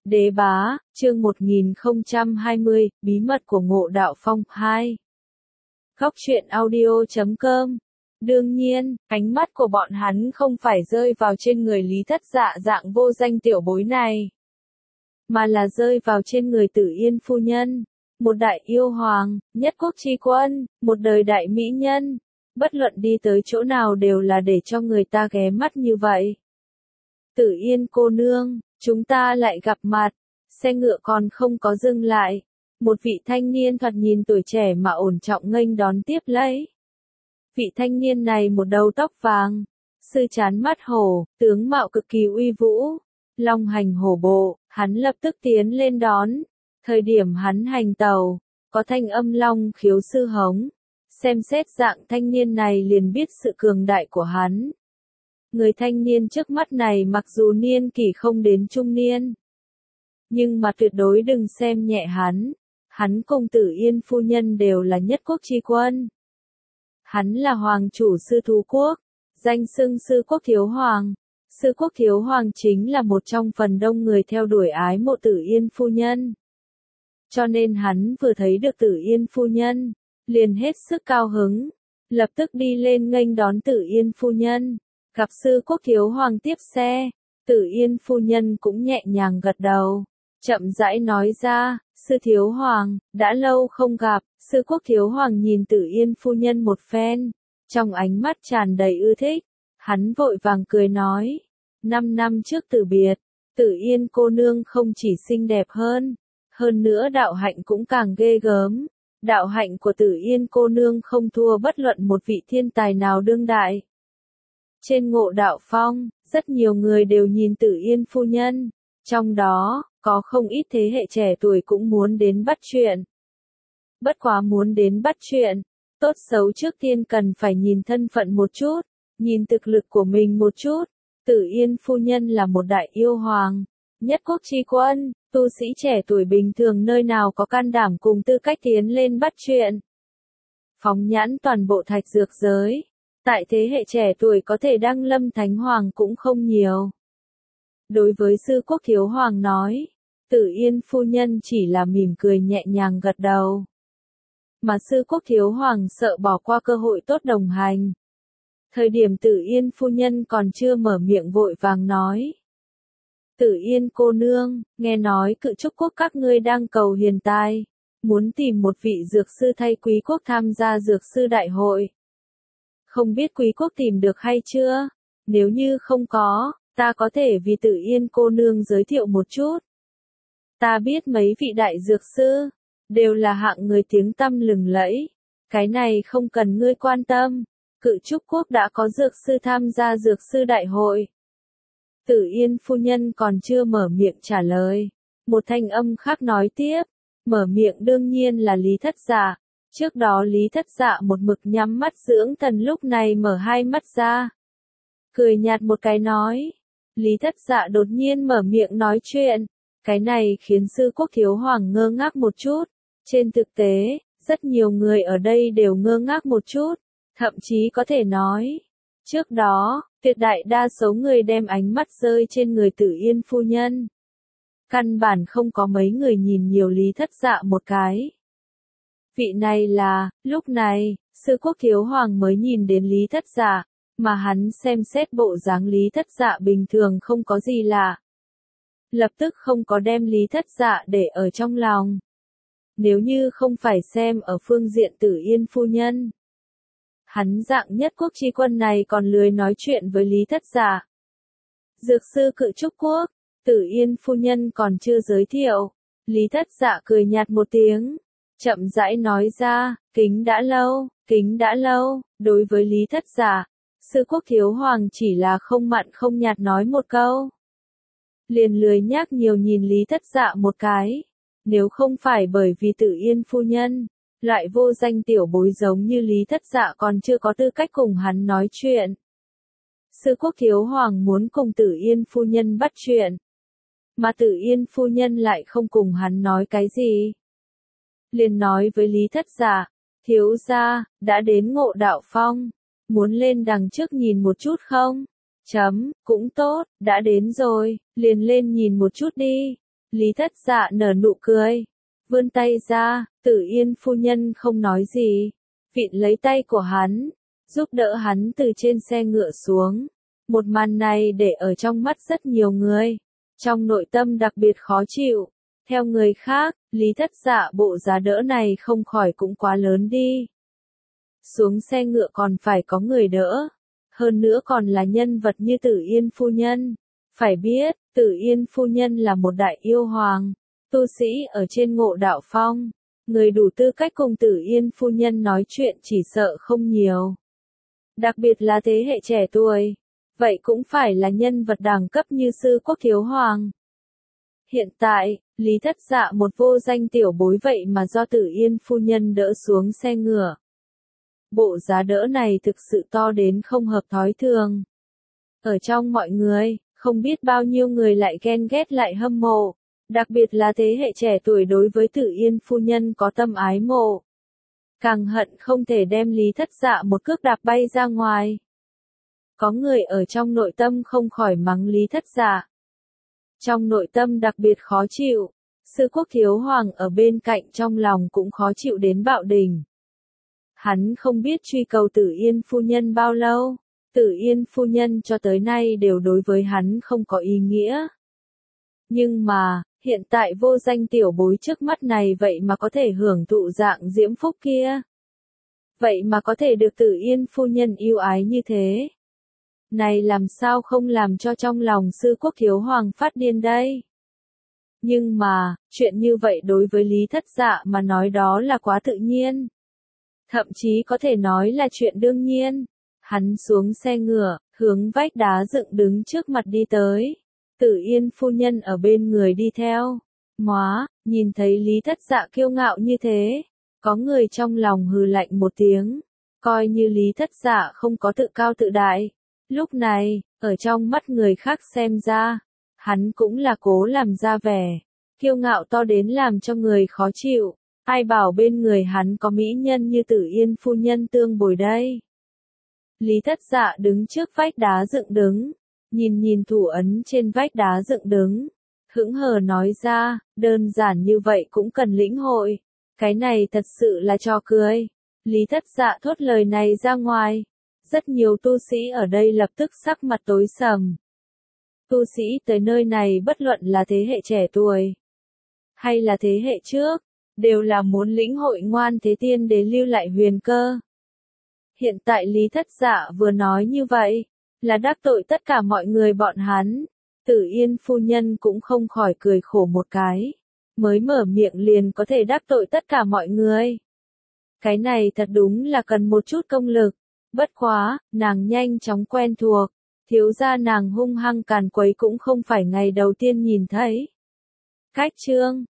Đế bá, chương 1020, bí mật của Ngộ Đạo Phong 2. Góc truyện audio.com. Đương nhiên, ánh mắt của bọn hắn không phải rơi vào trên người Lý Thất Dạ dạng vô danh tiểu bối này, mà là rơi vào trên người Tử Yên phu nhân, một đại yêu hoàng, nhất quốc chi quân, một đời đại mỹ nhân. Bất luận đi tới chỗ nào đều là để cho người ta ghé mắt như vậy. Tử Yên cô nương, chúng ta lại gặp mặt. Xe ngựa còn không có dừng lại. Một vị thanh niên thoạt nhìn tuổi trẻ mà ổn trọng nghênh đón tiếp lấy. Vị thanh niên này một đầu tóc vàng, sư trán mắt hổ, tướng mạo cực kỳ uy vũ, long hành hổ bộ, hắn lập tức tiến lên đón. Thời điểm hắn hành tàu, có thanh âm long khiếu sư hống. Xem xét dạng thanh niên này liền biết sự cường đại của hắn. Người thanh niên trước mắt này mặc dù niên kỷ không đến trung niên, nhưng mà tuyệt đối đừng xem nhẹ hắn. Hắn cùng Tử Yên phu nhân đều là nhất quốc chi quân. Hắn là hoàng chủ sư thú quốc, danh xưng sư quốc thiếu hoàng. Sư quốc thiếu hoàng chính là một trong phần đông người theo đuổi ái mộ Tử Yên phu nhân. Cho nên hắn vừa thấy được Tử Yên phu nhân, liền hết sức cao hứng, lập tức đi lên nghênh đón Tử Yên phu nhân. Gặp sư quốc thiếu hoàng tiếp xe, Tử Yên phu nhân cũng nhẹ nhàng gật đầu, chậm rãi nói ra, sư thiếu hoàng, đã lâu không gặp. Sư quốc thiếu hoàng nhìn Tử Yên phu nhân một phen, trong ánh mắt tràn đầy ưa thích, hắn vội vàng cười nói, 5 năm trước từ biệt, Tử Yên cô nương không chỉ xinh đẹp hơn nữa đạo hạnh cũng càng ghê gớm. Đạo hạnh của Tử Yên cô nương không thua bất luận một vị thiên tài nào đương đại. Trên Ngộ Đạo Phong, rất nhiều người đều nhìn Tử Yên phu nhân, trong đó, có không ít thế hệ trẻ tuổi cũng muốn đến bắt chuyện. Bất quá muốn đến bắt chuyện, tốt xấu trước tiên cần phải nhìn thân phận một chút, nhìn thực lực của mình một chút. Tử Yên phu nhân là một đại yêu hoàng, nhất quốc chi quân, tu sĩ trẻ tuổi bình thường nơi nào có can đảm cùng tư cách tiến lên bắt chuyện. Phóng nhãn toàn bộ thạch dược giới, tại thế hệ trẻ tuổi có thể đăng lâm thánh hoàng cũng không nhiều. Đối với sư quốc thiếu hoàng nói, Tử Yên phu nhân chỉ là mỉm cười nhẹ nhàng gật đầu. Mà sư quốc thiếu hoàng sợ bỏ qua cơ hội tốt đồng hành. Thời điểm Tử Yên phu nhân còn chưa mở miệng vội vàng nói. Tử Yên cô nương, nghe nói Cự Trúc quốc các ngươi đang cầu hiền tài, muốn tìm một vị dược sư thay quý quốc tham gia dược sư đại hội. Không biết quý quốc tìm được hay chưa? Nếu như không có, ta có thể vì Tử Yên cô nương giới thiệu một chút. Ta biết mấy vị đại dược sư, đều là hạng người tiếng tăm lừng lẫy. Cái này không cần ngươi quan tâm. Cự Trúc quốc đã có dược sư tham gia dược sư đại hội. Tử Yên phu nhân còn chưa mở miệng trả lời. Một thanh âm khác nói tiếp. Mở miệng đương nhiên là Lý Thất Dạ. Trước đó Lý Thất Dạ một mực nhắm mắt dưỡng thần lúc này mở hai mắt ra. Cười nhạt một cái nói. Lý Thất Dạ đột nhiên mở miệng nói chuyện. Cái này khiến sư quốc thiếu hoàng ngơ ngác một chút. Trên thực tế, rất nhiều người ở đây đều ngơ ngác một chút. Thậm chí có thể nói, trước đó, tuyệt đại đa số người đem ánh mắt rơi trên người Tử Yên phu nhân. Căn bản không có mấy người nhìn nhiều Lý Thất Dạ một cái. Vị này là, lúc này, sư quốc thiếu hoàng mới nhìn đến Lý Thất Dạ, mà hắn xem xét bộ dáng Lý Thất Dạ bình thường không có gì lạ. Lập tức không có đem Lý Thất Dạ để ở trong lòng. Nếu như không phải xem ở phương diện Tử Yên phu nhân, hắn dạng nhất quốc chi quân này còn lười nói chuyện với Lý Thất Dạ. Dược sư Cự Trúc quốc, Tử Yên phu nhân còn chưa giới thiệu. Lý Thất Dạ cười nhạt một tiếng, chậm rãi nói ra, kính đã lâu. Đối với Lý Thất Dạ, sư quốc thiếu hoàng chỉ là không mặn không nhạt nói một câu. Liền lười nhác nhiều nhìn Lý Thất Dạ một cái. Nếu không phải bởi vì Tử Yên phu nhân, loại vô danh tiểu bối giống như Lý Thất Dạ còn chưa có tư cách cùng hắn nói chuyện. Sư quốc thiếu hoàng muốn cùng Tử Yên phu nhân bắt chuyện, mà Tử Yên phu nhân lại không cùng hắn nói cái gì. Liền nói với Lý Thất Dạ, thiếu gia, đã đến Ngộ Đạo Phong, muốn lên đằng trước nhìn một chút không? Cũng tốt, đã đến rồi, liền lên nhìn một chút đi. Lý Thất Dạ nở nụ cười, vươn tay ra, Tử Yên phu nhân không nói gì, vịn lấy tay của hắn, giúp đỡ hắn từ trên xe ngựa xuống. Một màn này để ở trong mắt rất nhiều người, trong nội tâm đặc biệt khó chịu. Theo người khác, Lý Thất Dạ bộ giá đỡ này không khỏi cũng quá lớn đi. Xuống xe ngựa còn phải có người đỡ, hơn nữa còn là nhân vật như Tử Yên phu nhân. Phải biết, Tử Yên phu nhân là một đại yêu hoàng, tu sĩ ở trên Ngộ Đạo Phong, người đủ tư cách cùng Tử Yên phu nhân nói chuyện chỉ sợ không nhiều. Đặc biệt là thế hệ trẻ tuổi, vậy cũng phải là nhân vật đẳng cấp như Sư Quốc Thiếu Hoàng. Hiện tại, Lý Thất Dạ một vô danh tiểu bối vậy mà do Tử Yên phu nhân đỡ xuống xe ngựa. Bộ giá đỡ này thực sự to đến không hợp thói thường. Ở trong mọi người, không biết bao nhiêu người lại ghen ghét lại hâm mộ, đặc biệt là thế hệ trẻ tuổi đối với Tử Yên phu nhân có tâm ái mộ. Càng hận không thể đem Lý Thất Dạ một cước đạp bay ra ngoài. Có người ở trong nội tâm không khỏi mắng Lý Thất Dạ. Trong nội tâm đặc biệt khó chịu, Sư Quốc Thiếu Hoàng ở bên cạnh trong lòng cũng khó chịu đến bạo đỉnh. Hắn không biết truy cầu Tử Yên phu nhân bao lâu, Tử Yên phu nhân cho tới nay đều đối với hắn không có ý nghĩa. Nhưng mà, hiện tại vô danh tiểu bối trước mắt này vậy mà có thể hưởng thụ dạng diễm phúc kia. Vậy mà có thể được Tử Yên phu nhân yêu ái như thế. Này làm sao không làm cho trong lòng Sư Quốc Thiếu Hoàng phát điên đây? Nhưng mà, chuyện như vậy đối với Lý Thất Dạ mà nói đó là quá tự nhiên. Thậm chí có thể nói là chuyện đương nhiên. Hắn xuống xe ngựa, hướng vách đá dựng đứng trước mặt đi tới. Tử Yên phu nhân ở bên người đi theo. Móa, nhìn thấy Lý Thất Dạ kiêu ngạo như thế, có người trong lòng hừ lạnh một tiếng, coi như Lý Thất Dạ không có tự cao tự đại. Lúc này, ở trong mắt người khác xem ra, hắn cũng là cố làm ra vẻ, kiêu ngạo to đến làm cho người khó chịu. Ai bảo bên người hắn có mỹ nhân như Tử Yên phu nhân tương bồi đây. Lý Thất Dạ đứng trước vách đá dựng đứng, nhìn thủ ấn trên vách đá dựng đứng, hững hờ nói ra, đơn giản như vậy cũng cần lĩnh hội. Cái này thật sự là trò cười. Lý Thất Dạ thốt lời này ra ngoài. Rất nhiều tu sĩ ở đây lập tức sắc mặt tối sầm. Tu sĩ tới nơi này bất luận là thế hệ trẻ tuổi, hay là thế hệ trước, đều là muốn lĩnh hội Ngoan Thế Tiên Đế lưu lại huyền cơ. Hiện tại Lý Thất Dạ vừa nói như vậy, là đắc tội tất cả mọi người bọn hắn. Tử Yên phu nhân cũng không khỏi cười khổ một cái. Mới mở miệng liền có thể đắc tội tất cả mọi người. Cái này thật đúng là cần một chút công lực. Bất quá, nàng nhanh chóng quen thuộc. Thiếu gia nàng hung hăng càn quấy cũng không phải ngày đầu tiên nhìn thấy. Cách chương